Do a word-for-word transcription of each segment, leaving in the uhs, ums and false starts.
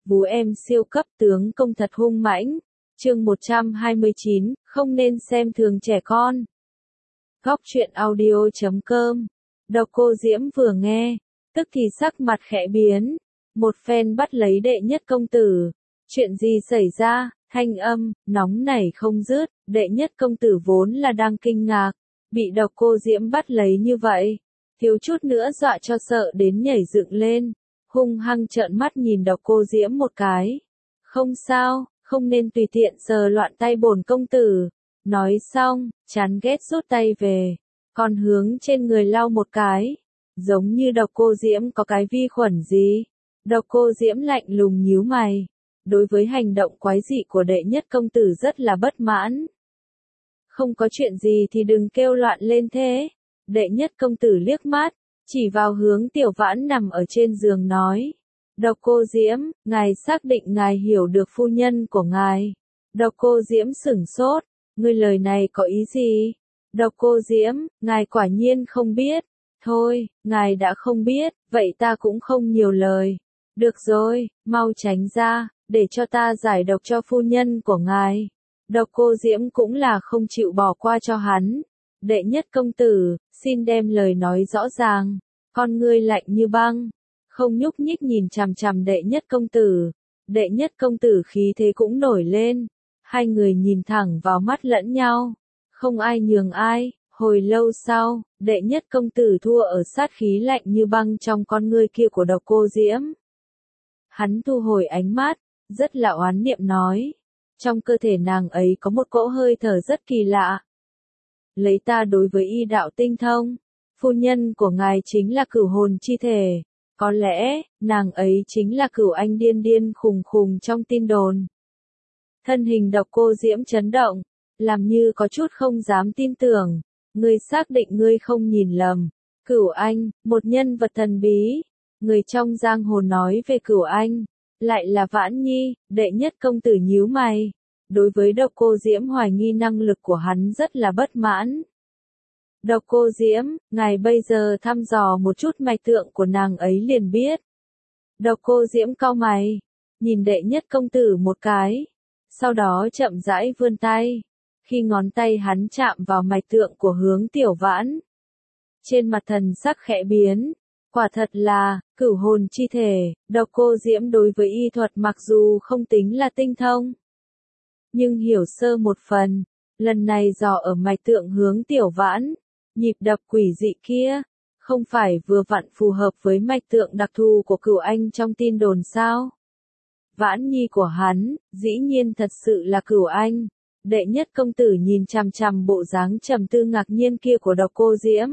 Vú em siêu cấp tướng công thật hung mãnh. Chương một trăm hai mươi chín, không nên xem thường trẻ con. Góc truyện audio chấm com. Độc Cô Diễm vừa nghe, tức thì sắc mặt khẽ biến. Một phen bắt lấy đệ nhất công tử. Chuyện gì xảy ra? Thanh âm nóng nảy không dứt. Đệ nhất công tử vốn là đang kinh ngạc, bị Độc Cô Diễm bắt lấy như vậy, thiếu chút nữa dọa cho sợ đến nhảy dựng lên, hung hăng trợn mắt nhìn Độc Cô Diễm một cái. Không sao, không nên tùy tiện sờ loạn tay bổn công tử. Nói xong, chán ghét rút tay về, còn hướng trên người lau một cái, giống như Độc Cô Diễm có cái vi khuẩn gì. Độc Cô Diễm lạnh lùng nhíu mày, đối với hành động quái dị của đệ nhất công tử rất là bất mãn. Không có chuyện gì thì đừng kêu loạn lên thế. Đệ nhất công tử liếc mắt, chỉ vào hướng Tiểu Vãn nằm ở trên giường nói. Độc Cô Diễm, ngài xác định ngài hiểu được phu nhân của ngài. Độc Cô Diễm sửng sốt, ngươi lời này có ý gì? Độc Cô Diễm, ngài quả nhiên không biết. Thôi, ngài đã không biết, vậy ta cũng không nhiều lời. Được rồi, mau tránh ra, để cho ta giải độc cho phu nhân của ngài. Độc Cô Diễm cũng là không chịu bỏ qua cho hắn. Đệ nhất công tử, xin đem lời nói rõ ràng. Con ngươi lạnh như băng, không nhúc nhích nhìn chằm chằm đệ nhất công tử. Đệ nhất công tử khí thế cũng nổi lên. Hai người nhìn thẳng vào mắt lẫn nhau, không ai nhường ai. Hồi lâu sau, đệ nhất công tử thua ở sát khí lạnh như băng trong con ngươi kia của Độc Cô Diễm. Hắn thu hồi ánh mắt, rất là oán niệm nói. Trong cơ thể nàng ấy có một cỗ hơi thở rất kỳ lạ. Lấy ta đối với y đạo tinh thông, phu nhân của ngài chính là cửu hồn chi thể. Có lẽ, nàng ấy chính là cửu anh điên điên khùng khùng trong tin đồn. Thân hình Độc Cô Diễm chấn động, làm như có chút không dám tin tưởng. Ngươi xác định ngươi không nhìn lầm. Cửu anh, một nhân vật thần bí. Người trong giang hồ nói về cửu anh, lại là Vãn Nhi. Đệ nhất công tử nhíu mày. Đối với Độc Cô Diễm hoài nghi năng lực của hắn rất là bất mãn. Độc Cô Diễm, ngài bây giờ thăm dò một chút mạch tượng của nàng ấy liền biết. Độc Cô Diễm cau mày, nhìn đệ nhất công tử một cái, sau đó chậm rãi vươn tay. Khi ngón tay hắn chạm vào mạch tượng của hướng Tiểu Vãn, trên mặt thần sắc khẽ biến. Quả thật là, cửu hồn chi thể. Độc Cô Diễm đối với y thuật mặc dù không tính là tinh thông, nhưng hiểu sơ một phần. Lần này dò ở mạch tượng hướng Tiểu Vãn, nhịp đập quỷ dị kia, không phải vừa vặn phù hợp với mạch tượng đặc thù của cửu anh trong tin đồn sao? Vãn Nhi của hắn, dĩ nhiên thật sự là cửu anh. Đệ nhất công tử nhìn chằm chằm bộ dáng trầm tư ngạc nhiên kia của Độc Cô Diễm.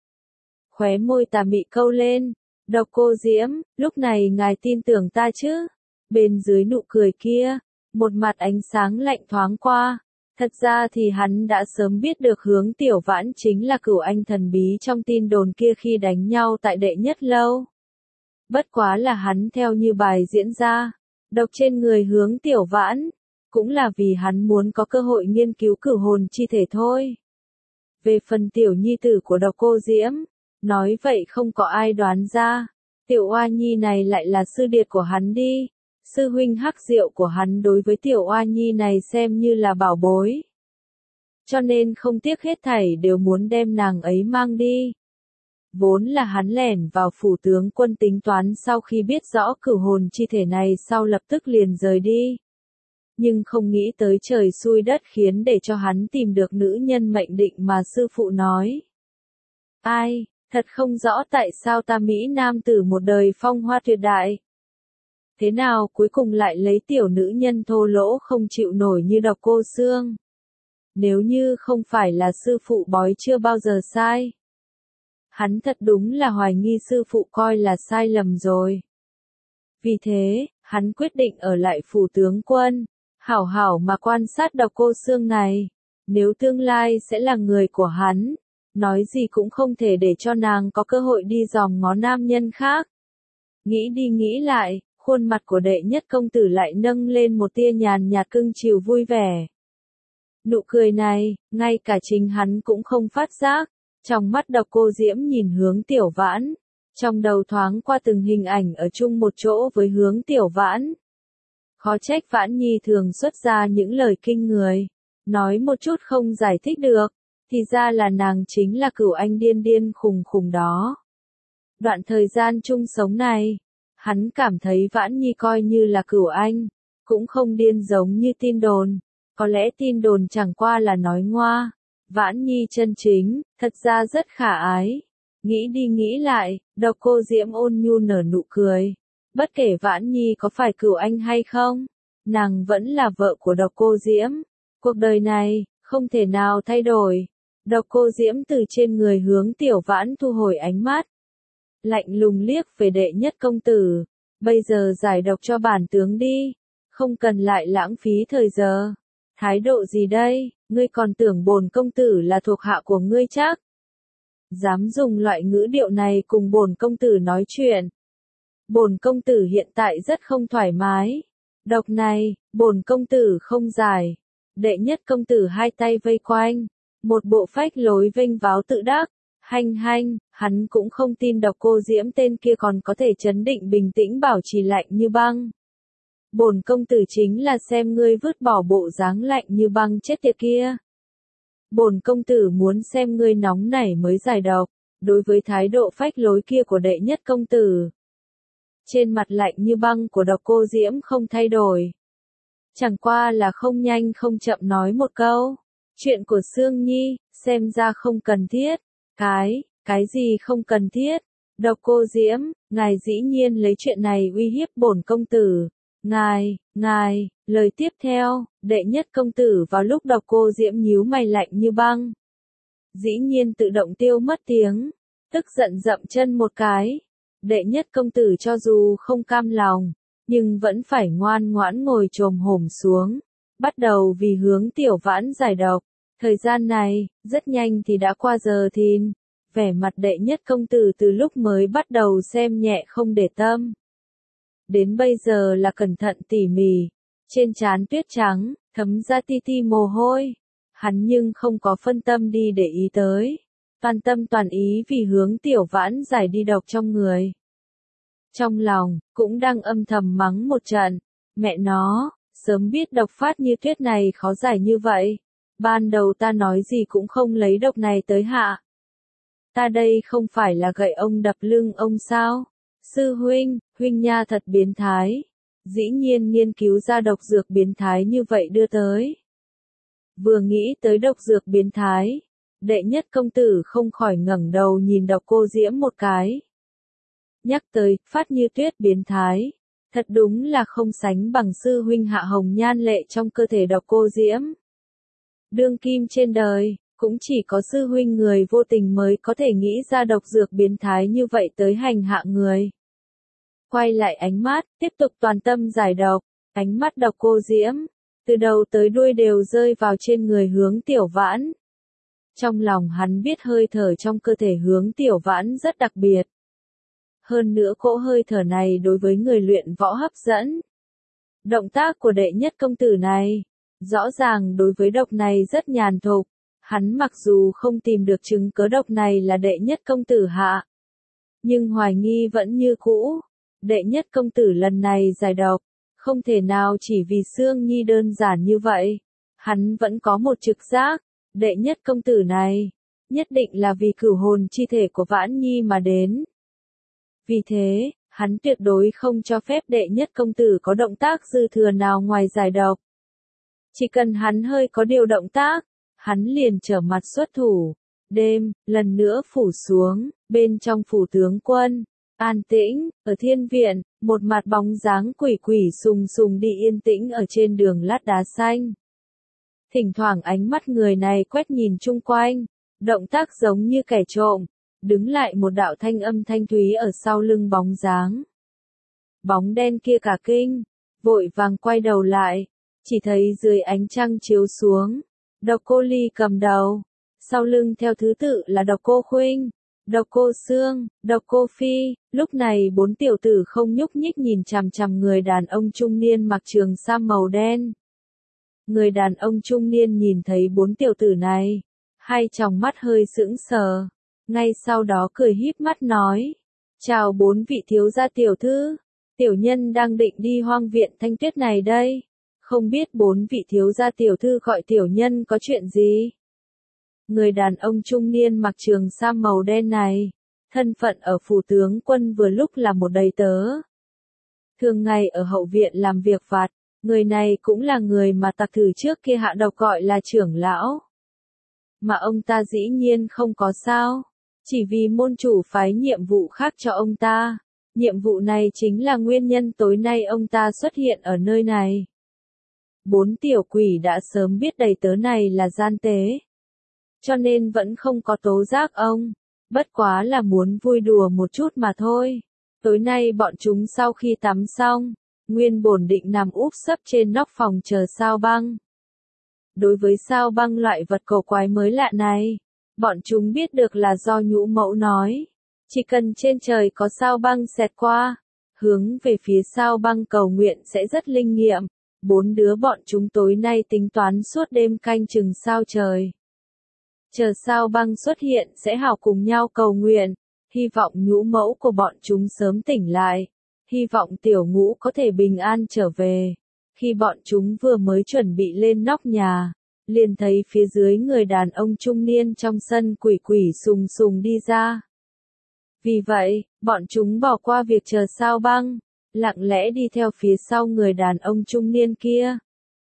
Khóe môi tà mị câu lên. Độc Cô Diễm, lúc này ngài tin tưởng ta chứ? Bên dưới nụ cười kia, một mặt ánh sáng lạnh thoáng qua. Thật ra thì hắn đã sớm biết được hướng Tiểu Vãn chính là cửu anh thần bí trong tin đồn kia khi đánh nhau tại đệ nhất lâu. Bất quá là hắn theo như bài diễn ra, độc trên người hướng Tiểu Vãn, cũng là vì hắn muốn có cơ hội nghiên cứu cửu hồn chi thể thôi. Về phần tiểu nhi tử của Độc Cô Diễm, nói vậy không có ai đoán ra, tiểu oa nhi này lại là sư điệt của hắn đi. Sư huynh Hắc Diệu của hắn đối với tiểu oa nhi này xem như là bảo bối, cho nên không tiếc hết thảy đều muốn đem nàng ấy mang đi. Vốn là hắn lẻn vào phủ tướng quân tính toán sau khi biết rõ cửu hồn chi thể này sau lập tức liền rời đi. Nhưng không nghĩ tới trời xui đất khiến để cho hắn tìm được nữ nhân mệnh định mà sư phụ nói. Ai, thật không rõ tại sao ta Mỹ nam tử một đời phong hoa tuyệt đại. Thế nào cuối cùng lại lấy tiểu nữ nhân thô lỗ không chịu nổi như Độc Cô Xương. Nếu như không phải là sư phụ bói chưa bao giờ sai. Hắn thật đúng là hoài nghi sư phụ coi là sai lầm rồi. Vì thế, hắn quyết định ở lại phủ tướng quân, hảo hảo mà quan sát Độc Cô Xương này. Nếu tương lai sẽ là người của hắn, nói gì cũng không thể để cho nàng có cơ hội đi dòm ngó nam nhân khác. Nghĩ đi nghĩ lại, khuôn mặt của đệ nhất công tử lại nâng lên một tia nhàn nhạt cưng chiều vui vẻ. Nụ cười này, ngay cả chính hắn cũng không phát giác. Trong mắt Độc Cô Diễm nhìn hướng Tiểu Vãn, trong đầu thoáng qua từng hình ảnh ở chung một chỗ với hướng Tiểu Vãn. Khó trách Vãn Nhi thường xuất ra những lời kinh người. Nói một chút không giải thích được. Thì ra là nàng chính là cửu anh điên điên khùng khùng đó. Đoạn thời gian chung sống này, hắn cảm thấy Vãn Nhi coi như là cửu anh, cũng không điên giống như tin đồn. Có lẽ tin đồn chẳng qua là nói ngoa. Vãn Nhi chân chính, thật ra rất khả ái. Nghĩ đi nghĩ lại, Độc Cô Diễm ôn nhu nở nụ cười. Bất kể Vãn Nhi có phải cửu anh hay không, nàng vẫn là vợ của Độc Cô Diễm. Cuộc đời này, không thể nào thay đổi. Độc Cô Diễm từ trên người hướng Tiểu Vãn thu hồi ánh mắt. Lạnh lùng liếc về đệ nhất công tử. Bây giờ giải độc cho bản tướng đi. Không cần lại lãng phí thời giờ. Thái độ gì đây, ngươi còn tưởng bổn công tử là thuộc hạ của ngươi chắc? Dám dùng loại ngữ điệu này cùng bổn công tử nói chuyện. Bổn công tử hiện tại rất không thoải mái. Độc này, bổn công tử không giải. Đệ nhất công tử hai tay vây quanh. Một bộ phách lối vênh váo tự đắc. Hanh hanh, hắn cũng không tin Độc Cô Diễm tên kia còn có thể trấn định bình tĩnh bảo trì lạnh như băng. Bổn công tử chính là xem ngươi vứt bỏ bộ dáng lạnh như băng chết tiệt kia. Bổn công tử muốn xem ngươi nóng nảy mới giải độc. Đối với thái độ phách lối kia của đệ nhất công tử, trên mặt lạnh như băng của Độc Cô Diễm không thay đổi. Chẳng qua là không nhanh không chậm nói một câu. Chuyện của Sương Nhi, xem ra không cần thiết. Cái, cái gì không cần thiết? Độc Cô Diễm, ngài dĩ nhiên lấy chuyện này uy hiếp bổn công tử. Ngài, ngài, lời tiếp theo, đệ nhất công tử vào lúc Độc Cô Diễm nhíu mày lạnh như băng. Dĩ nhiên tự động tiêu mất tiếng, tức giận dậm chân một cái. Đệ nhất công tử cho dù không cam lòng, nhưng vẫn phải ngoan ngoãn ngồi chồm hổm xuống, bắt đầu vì hướng Tiểu Vãn giải độc. Thời gian này, rất nhanh thì đã qua giờ thìn, vẻ mặt đệ nhất công tử từ lúc mới bắt đầu xem nhẹ không để tâm. Đến bây giờ là cẩn thận tỉ mỉ, trên trán tuyết trắng, thấm ra ti ti mồ hôi. Hắn nhưng không có phân tâm đi để ý tới, toàn tâm toàn ý vì hướng Tiểu Vãn giải đi độc trong người. Trong lòng, cũng đang âm thầm mắng một trận, mẹ nó, sớm biết độc phát như tuyết này khó giải như vậy. Ban đầu ta nói gì cũng không lấy độc này tới hạ. Ta đây không phải là gậy ông đập lưng ông sao? Sư huynh, huynh nha thật biến thái. Dĩ nhiên nghiên cứu ra độc dược biến thái như vậy đưa tới. Vừa nghĩ tới độc dược biến thái, đệ nhất công tử không khỏi ngẩng đầu nhìn Độc Cô Diễm một cái. Nhắc tới, phát như tuyết biến thái. Thật đúng là không sánh bằng sư huynh hạ hồng nhan lệ trong cơ thể Độc Cô Diễm. Đương kim trên đời, cũng chỉ có sư huynh người vô tình mới có thể nghĩ ra độc dược biến thái như vậy tới hành hạ người. Quay lại ánh mắt, tiếp tục toàn tâm giải độc, ánh mắt Độc Cô Diễm, từ đầu tới đuôi đều rơi vào trên người hướng Tiểu Vãn. Trong lòng hắn biết hơi thở trong cơ thể hướng Tiểu Vãn rất đặc biệt. Hơn nữa cỗ hơi thở này đối với người luyện võ hấp dẫn. Động tác của đệ nhất công tử này, rõ ràng đối với độc này rất nhàn thục. Hắn mặc dù không tìm được chứng cớ độc này là đệ nhất công tử hạ, nhưng hoài nghi vẫn như cũ. Đệ nhất công tử lần này giải độc, không thể nào chỉ vì Sương Nhi đơn giản như vậy. Hắn vẫn có một trực giác, đệ nhất công tử này, nhất định là vì cửu hồn chi thể của Vãn Nhi mà đến. Vì thế, hắn tuyệt đối không cho phép đệ nhất công tử có động tác dư thừa nào ngoài giải độc. Chỉ cần hắn hơi có điều động tác, hắn liền trở mặt xuất thủ. Đêm, lần nữa phủ xuống, bên trong phủ tướng quân, an tĩnh, ở thiên viện, một mặt bóng dáng quỷ quỷ sùng sùng đi yên tĩnh ở trên đường lát đá xanh. Thỉnh thoảng ánh mắt người này quét nhìn chung quanh, động tác giống như kẻ trộm, đứng lại một đạo thanh âm thanh thúy ở sau lưng bóng dáng. Bóng đen kia cả kinh, vội vàng quay đầu lại, chỉ thấy dưới ánh trăng chiếu xuống, Độc Cô Ly cầm đầu, sau lưng theo thứ tự là Độc Cô Khuynh, Độc Cô Sương, Độc Cô Phi. Lúc này bốn tiểu tử không nhúc nhích nhìn chằm chằm người đàn ông trung niên mặc trường sam màu đen. Người đàn ông trung niên nhìn thấy bốn tiểu tử này, hai tròng mắt hơi sững sờ, ngay sau đó cười híp mắt nói: "Chào bốn vị thiếu gia tiểu thư." Tiểu nhân đang định đi hoang viện Thanh Tuyết này đây. Không biết bốn vị thiếu gia tiểu thư gọi tiểu nhân có chuyện gì? Người đàn ông trung niên mặc trường sam màu đen này, thân phận ở phủ tướng quân vừa lúc là một đầy tớ. Thường ngày ở hậu viện làm việc vặt, người này cũng là người mà tặc thử trước kia hạ độc gọi là trưởng lão. Mà ông ta dĩ nhiên không có sao, chỉ vì môn chủ phái nhiệm vụ khác cho ông ta. Nhiệm vụ này chính là nguyên nhân tối nay ông ta xuất hiện ở nơi này. Bốn tiểu quỷ đã sớm biết đầy tớ này là gian tế, cho nên vẫn không có tố giác ông, bất quá là muốn vui đùa một chút mà thôi. Tối nay bọn chúng sau khi tắm xong, nguyên bổn định nằm úp sấp trên nóc phòng chờ Sao Băng. Đối với Sao Băng loại vật cổ quái mới lạ này, bọn chúng biết được là do nhũ mẫu nói. Chỉ cần trên trời có sao băng xẹt qua, hướng về phía Sao Băng cầu nguyện sẽ rất linh nghiệm. Bốn đứa bọn chúng tối nay tính toán suốt đêm canh chừng sao trời. Chờ Sao Băng xuất hiện sẽ hào cùng nhau cầu nguyện, hy vọng nhũ mẫu của bọn chúng sớm tỉnh lại, hy vọng tiểu ngũ có thể bình an trở về. Khi bọn chúng vừa mới chuẩn bị lên nóc nhà, liền thấy phía dưới người đàn ông trung niên trong sân quỷ quỷ sùng sùng đi ra. Vì vậy, bọn chúng bỏ qua việc chờ Sao Băng, lặng lẽ đi theo phía sau người đàn ông trung niên kia.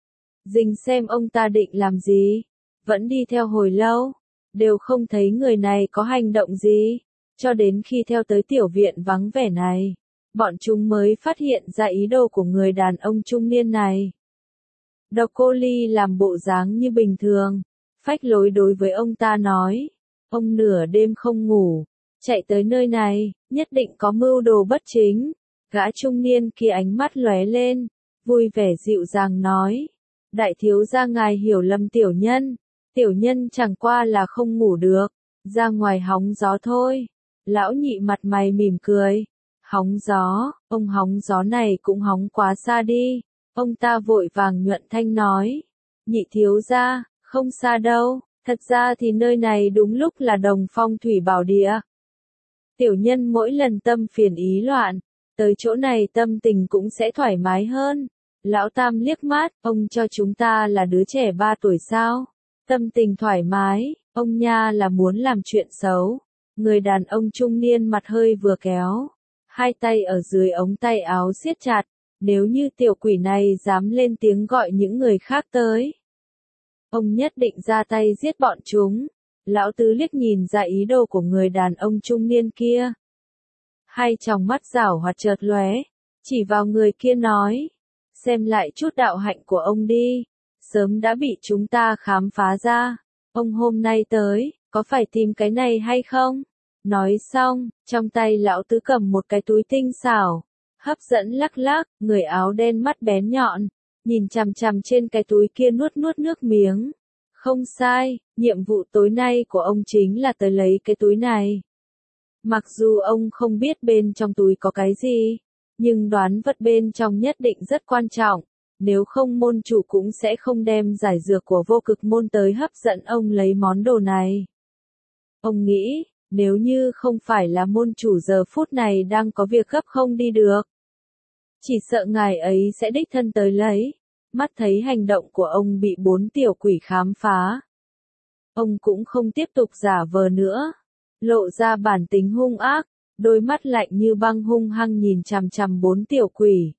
Dình xem ông ta định làm gì, vẫn đi theo hồi lâu, đều không thấy người này có hành động gì, cho đến khi theo tới tiểu viện vắng vẻ này, bọn chúng mới phát hiện ra ý đồ của người đàn ông trung niên này. Độc Cô Ly làm bộ dáng như bình thường, phách lối đối với ông ta nói, ông nửa đêm không ngủ, chạy tới nơi này, nhất định có mưu đồ bất chính. Gã trung niên kia ánh mắt lóe lên, vui vẻ dịu dàng nói, đại thiếu gia ngài hiểu lầm tiểu nhân, tiểu nhân chẳng qua là không ngủ được, ra ngoài hóng gió thôi. Lão nhị mặt mày mỉm cười, hóng gió, ông hóng gió này cũng hóng quá xa đi. Ông ta vội vàng nhuận thanh nói, nhị thiếu gia, không xa đâu, thật ra thì nơi này đúng lúc là Đồng Phong Thủy Bảo Địa. Tiểu nhân mỗi lần tâm phiền ý loạn, tới chỗ này tâm tình cũng sẽ thoải mái hơn. Lão Tam liếc mắt, ông cho chúng ta là đứa trẻ ba tuổi sao? Tâm tình thoải mái, ông nha là muốn làm chuyện xấu. Người đàn ông trung niên mặt hơi vừa kéo, hai tay ở dưới ống tay áo siết chặt, nếu như tiểu quỷ này dám lên tiếng gọi những người khác tới, ông nhất định ra tay giết bọn chúng. Lão Tứ liếc nhìn ra ý đồ của người đàn ông trung niên kia. Hai tròng mắt giảo hoạt chợt lóe, chỉ vào người kia nói, xem lại chút đạo hạnh của ông đi, sớm đã bị chúng ta khám phá ra. Ông hôm nay tới, có phải tìm cái này hay không? Nói xong, trong tay lão Tứ cầm một cái túi tinh xảo, hấp dẫn lắc lắc, người áo đen mắt bén nhọn, nhìn chằm chằm trên cái túi kia nuốt nuốt nước miếng. Không sai, nhiệm vụ tối nay của ông chính là tới lấy cái túi này. Mặc dù ông không biết bên trong túi có cái gì, nhưng đoán vật bên trong nhất định rất quan trọng, nếu không môn chủ cũng sẽ không đem giải dược của vô cực môn tới hấp dẫn ông lấy món đồ này. Ông nghĩ, nếu như không phải là môn chủ giờ phút này đang có việc gấp không đi được, chỉ sợ ngài ấy sẽ đích thân tới lấy. Mắt thấy hành động của ông bị bốn tiểu quỷ khám phá, ông cũng không tiếp tục giả vờ nữa, lộ ra bản tính hung ác, đôi mắt lạnh như băng hung hăng nhìn chằm chằm bốn tiểu quỷ.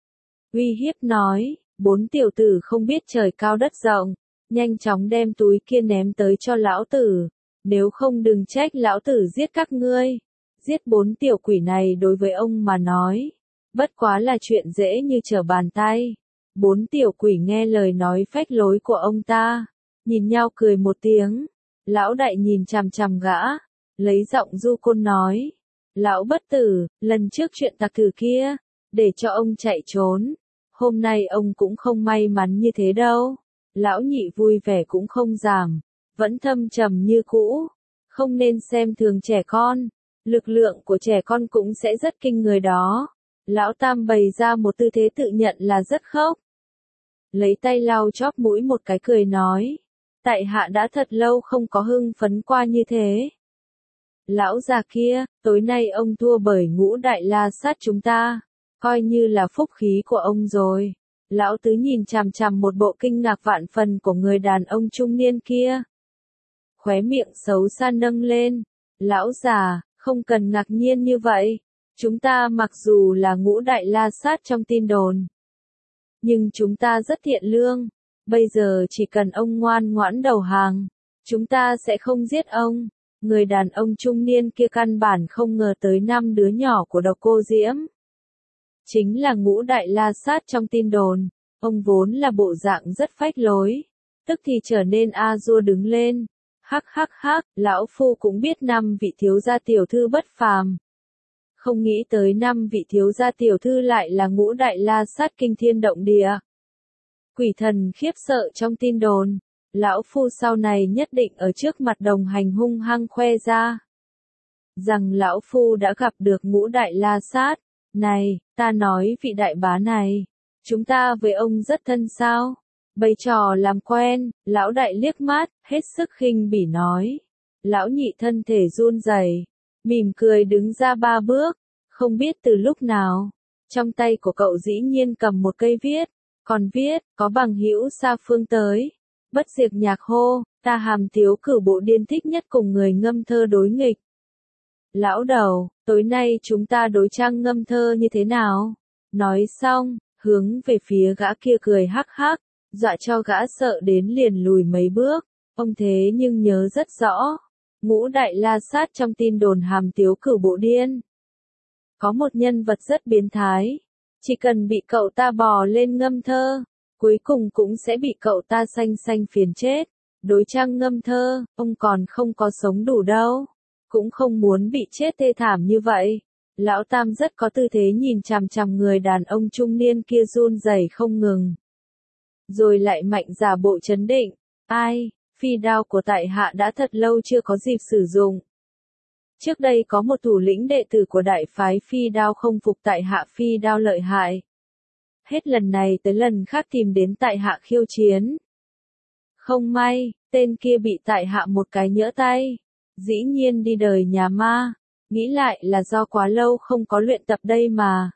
Uy hiếp nói, bốn tiểu tử không biết trời cao đất rộng, nhanh chóng đem túi kia ném tới cho lão tử, nếu không đừng trách lão tử giết các ngươi. Giết bốn tiểu quỷ này đối với ông mà nói, bất quá là chuyện dễ như trở bàn tay. Bốn tiểu quỷ nghe lời nói phách lối của ông ta, nhìn nhau cười một tiếng. Lão đại nhìn chằm chằm gã, lấy giọng du côn nói, lão bất tử, lần trước chuyện tặc tử kia, để cho ông chạy trốn, hôm nay ông cũng không may mắn như thế đâu. Lão nhị vui vẻ cũng không giảm, vẫn thâm trầm như cũ, không nên xem thường trẻ con, lực lượng của trẻ con cũng sẽ rất kinh người đó. Lão Tam bày ra một tư thế tự nhận là rất khốc, lấy tay lau chóp mũi một cái cười nói, tại hạ đã thật lâu không có hưng phấn qua như thế. Lão già kia, tối nay ông thua bởi Ngũ Đại La Sát chúng ta, coi như là phúc khí của ông rồi. Lão Tứ nhìn chằm chằm một bộ kinh ngạc vạn phần của người đàn ông trung niên kia. Khóe miệng xấu xa nâng lên. Lão già, không cần ngạc nhiên như vậy. Chúng ta mặc dù là ngũ đại la sát trong tin đồn, nhưng chúng ta rất thiện lương. Bây giờ chỉ cần ông ngoan ngoãn đầu hàng, chúng ta sẽ không giết ông. Người đàn ông trung niên kia căn bản không ngờ tới năm đứa nhỏ của Độc Cô Diễm chính là ngũ đại la sát trong tin đồn. Ông vốn là bộ dạng rất phách lối, tức thì trở nên a dua đứng lên. Hắc hắc hắc, lão phu cũng biết năm vị thiếu gia tiểu thư bất phàm. Không nghĩ tới năm vị thiếu gia tiểu thư lại là ngũ đại la sát kinh thiên động địa. Quỷ thần khiếp sợ trong tin đồn, lão phu sau này nhất định ở trước mặt đồng hành hung hăng khoe ra rằng lão phu đã gặp được ngũ đại la sát. Này, ta nói vị đại bá này, chúng ta với ông rất thân sao? Bày trò làm quen, lão đại liếc mắt, hết sức khinh bỉ nói. Lão nhị thân thể run rẩy, mỉm cười đứng ra ba bước, không biết từ lúc nào, trong tay của cậu dĩ nhiên cầm một cây viết, còn viết, có bằng hữu xa phương tới, bất diệt nhạc hô, ta Hàm Tiếu Cửu Bộ Điên thích nhất cùng người ngâm thơ đối nghịch. Lão đầu, tối nay chúng ta đối trang ngâm thơ như thế nào? Nói xong, hướng về phía gã kia cười hắc hắc, dọa cho gã sợ đến liền lùi mấy bước. Ông thế nhưng nhớ rất rõ, ngũ đại la sát trong tin đồn Hàm Tiếu Cửu Bộ Điên. Có một nhân vật rất biến thái, chỉ cần bị cậu ta bò lên ngâm thơ, cuối cùng cũng sẽ bị cậu ta xanh xanh phiền chết. Đối trang ngâm thơ, ông còn không có sống đủ đâu, cũng không muốn bị chết thê thảm như vậy. Lão Tam rất có tư thế nhìn chằm chằm người đàn ông trung niên kia run rẩy không ngừng. Rồi lại mạnh giả bộ chấn định, ai, phi đao của tại hạ đã thật lâu chưa có dịp sử dụng. Trước đây có một thủ lĩnh đệ tử của đại phái phi đao không phục tại hạ phi đao lợi hại. Hết lần này tới lần khác tìm đến tại hạ khiêu chiến. Không may, tên kia bị tại hạ một cái nhỡ tay. Dĩ nhiên đi đời nhà ma, nghĩ lại là do quá lâu không có luyện tập đây mà.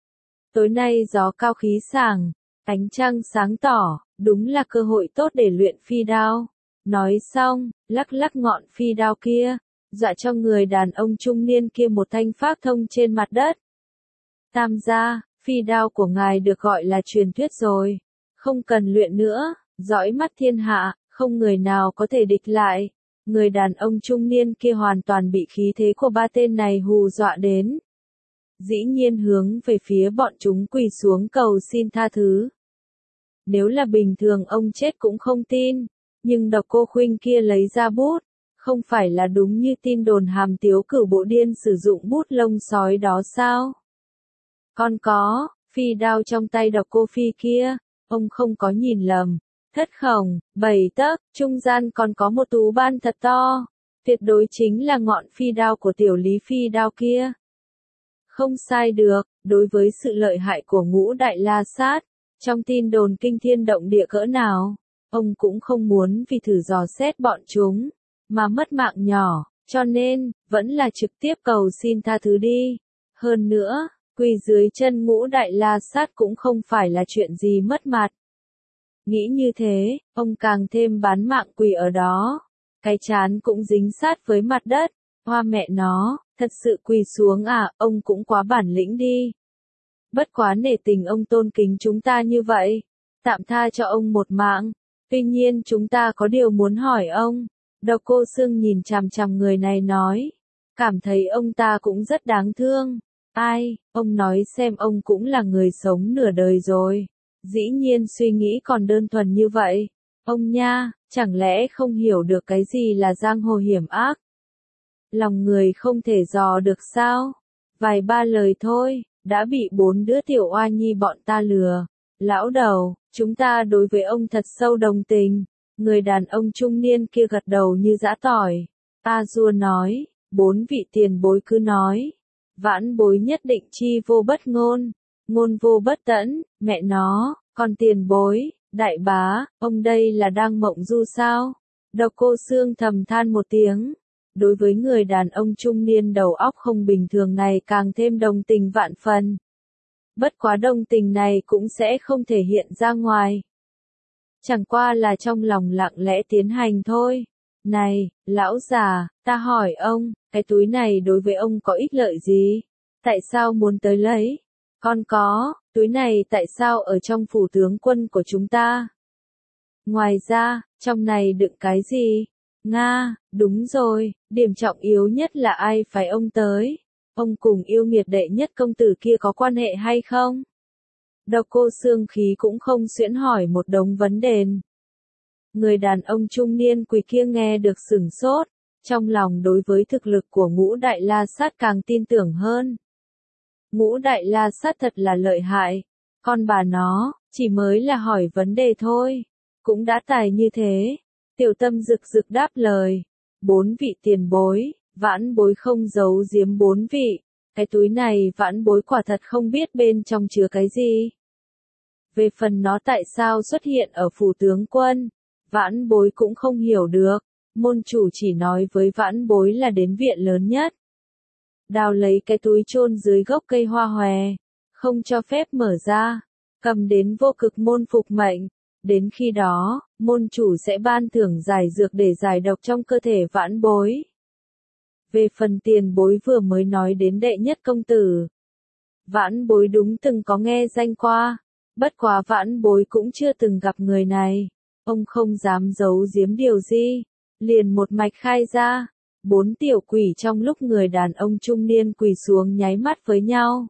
Tối nay gió cao khí sảng, ánh trăng sáng tỏ, đúng là cơ hội tốt để luyện phi đao. Nói xong, lắc lắc ngọn phi đao kia, dọa cho người đàn ông trung niên kia một thanh phác thông trên mặt đất. Tam gia, phi đao của ngài được gọi là truyền thuyết rồi, không cần luyện nữa, dõi mắt thiên hạ, không người nào có thể địch lại. Người đàn ông trung niên kia hoàn toàn bị khí thế của ba tên này hù dọa đến. Dĩ nhiên hướng về phía bọn chúng quỳ xuống cầu xin tha thứ. Nếu là bình thường ông chết cũng không tin, nhưng Độc Cô Khuynh kia lấy ra bút, không phải là đúng như tin đồn Hàm Tiếu Cửu Bộ Điên sử dụng bút lông sói đó sao? Còn có, phi đao trong tay Độc Cô Phi kia, ông không có nhìn lầm. Thất khổng, bảy tấc, trung gian còn có một tú ban thật to, tuyệt đối chính là ngọn phi đao của tiểu Lý phi đao kia. Không sai được, đối với sự lợi hại của ngũ đại la sát, trong tin đồn kinh thiên động địa cỡ nào, ông cũng không muốn vì thử dò xét bọn chúng, mà mất mạng nhỏ, cho nên, vẫn là trực tiếp cầu xin tha thứ đi. Hơn nữa, quỳ dưới chân ngũ đại la sát cũng không phải là chuyện gì mất mặt. Nghĩ như thế, ông càng thêm bán mạng quỳ ở đó. Cái chán cũng dính sát với mặt đất. Hoa mẹ nó, thật sự quỳ xuống à, ông cũng quá bản lĩnh đi. Bất quá nể tình ông tôn kính chúng ta như vậy, tạm tha cho ông một mạng. Tuy nhiên chúng ta có điều muốn hỏi ông. Độc Cô Sương nhìn chằm chằm người này nói, cảm thấy ông ta cũng rất đáng thương. Ai, ông nói xem, ông cũng là người sống nửa đời rồi. Dĩ nhiên suy nghĩ còn đơn thuần như vậy. Ông nha, chẳng lẽ không hiểu được cái gì là giang hồ hiểm ác? Lòng người không thể dò được sao? Vài ba lời thôi, đã bị bốn đứa tiểu oa nhi bọn ta lừa. Lão đầu, chúng ta đối với ông thật sâu đồng tình. Người đàn ông trung niên kia gật đầu như giã tỏi. A Dua nói, bốn vị tiền bối cứ nói. Vãn bối nhất định chi vô bất ngôn. Ngôn vô bất tẫn, mẹ nó, còn tiền bối, đại bá, ông đây là đang mộng du sao? Độc Cô Sương thầm than một tiếng. Đối với người đàn ông trung niên đầu óc không bình thường này càng thêm đồng tình vạn phần. Bất quá đồng tình này cũng sẽ không thể hiện ra ngoài. Chẳng qua là trong lòng lặng lẽ tiến hành thôi. Này, lão già, ta hỏi ông, cái túi này đối với ông có ích lợi gì? Tại sao muốn tới lấy? Con có, túi này tại sao ở trong phủ tướng quân của chúng ta? Ngoài ra, trong này đựng cái gì? Nga, đúng rồi, điểm trọng yếu nhất là ai phải ông tới? Ông cùng yêu nghiệt đệ nhất công tử kia có quan hệ hay không? Độc Cô Xương Khí cũng không xuyễn hỏi một đống vấn đề. Người đàn ông trung niên quỳ kia nghe được sửng sốt, trong lòng đối với thực lực của Ngũ Đại La Sát càng tin tưởng hơn. Ngũ Đại La Sát thật là lợi hại, con bà nó, chỉ mới là hỏi vấn đề thôi, cũng đã tài như thế. Tiểu Tâm rực rực đáp lời, bốn vị tiền bối, vãn bối không giấu giếm bốn vị, cái túi này vãn bối quả thật không biết bên trong chứa cái gì. Về phần nó tại sao xuất hiện ở phủ tướng quân, vãn bối cũng không hiểu được, môn chủ chỉ nói với vãn bối là đến viện lớn nhất. Đào lấy cái túi chôn dưới gốc cây hoa hòe, không cho phép mở ra, cầm đến vô cực môn phục mệnh. Đến khi đó, môn chủ sẽ ban thưởng giải dược để giải độc trong cơ thể vãn bối. Về phần tiền bối vừa mới nói đến đệ nhất công tử, vãn bối đúng từng có nghe danh qua, bất quá vãn bối cũng chưa từng gặp người này. Ông không dám giấu giếm điều gì, liền một mạch khai ra. Bốn tiểu quỷ trong lúc người đàn ông trung niên quỳ xuống nháy mắt với nhau.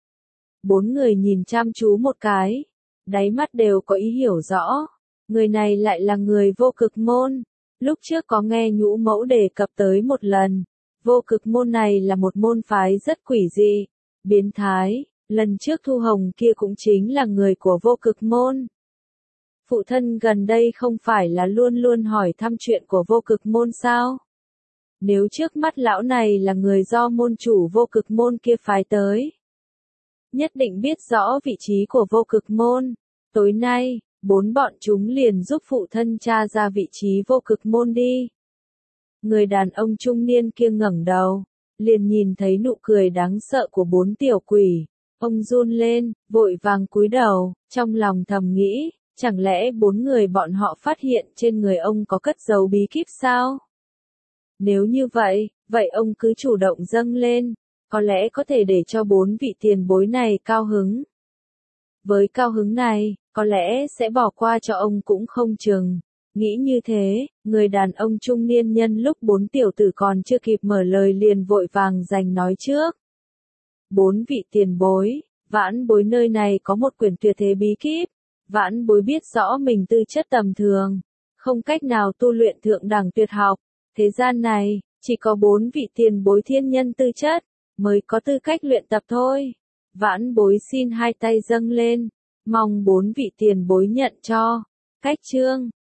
Bốn người nhìn chăm chú một cái, đáy mắt đều có ý hiểu rõ. Người này lại là người vô cực môn. Lúc trước có nghe Nhũ Mẫu đề cập tới một lần. Vô cực môn này là một môn phái rất quỷ dị, biến thái. Lần trước Thu Hồng kia cũng chính là người của vô cực môn. Phụ thân gần đây không phải là luôn luôn hỏi thăm chuyện của vô cực môn sao? Nếu trước mắt lão này là người do môn chủ vô cực môn kia phái tới, nhất định biết rõ vị trí của vô cực môn. Tối nay, bốn bọn chúng liền giúp phụ thân tra ra vị trí vô cực môn đi. Người đàn ông trung niên kia ngẩng đầu, liền nhìn thấy nụ cười đáng sợ của bốn tiểu quỷ. Ông run lên, vội vàng cúi đầu, trong lòng thầm nghĩ, chẳng lẽ bốn người bọn họ phát hiện trên người ông có cất giấu bí kíp sao? Nếu như vậy, vậy ông cứ chủ động dâng lên, có lẽ có thể để cho bốn vị tiền bối này cao hứng. Với cao hứng này, có lẽ sẽ bỏ qua cho ông cũng không chừng. Nghĩ như thế, người đàn ông trung niên nhân lúc bốn tiểu tử còn chưa kịp mở lời liền vội vàng giành nói trước. Bốn vị tiền bối, vãn bối nơi này có một quyển tuyệt thế bí kíp. Vãn bối biết rõ mình tư chất tầm thường, không cách nào tu luyện thượng đẳng tuyệt học. Thế gian này, chỉ có bốn vị tiền bối thiên nhân tư chất, mới có tư cách luyện tập thôi. Vãn bối xin hai tay dâng lên, mong bốn vị tiền bối nhận cho. Cách chương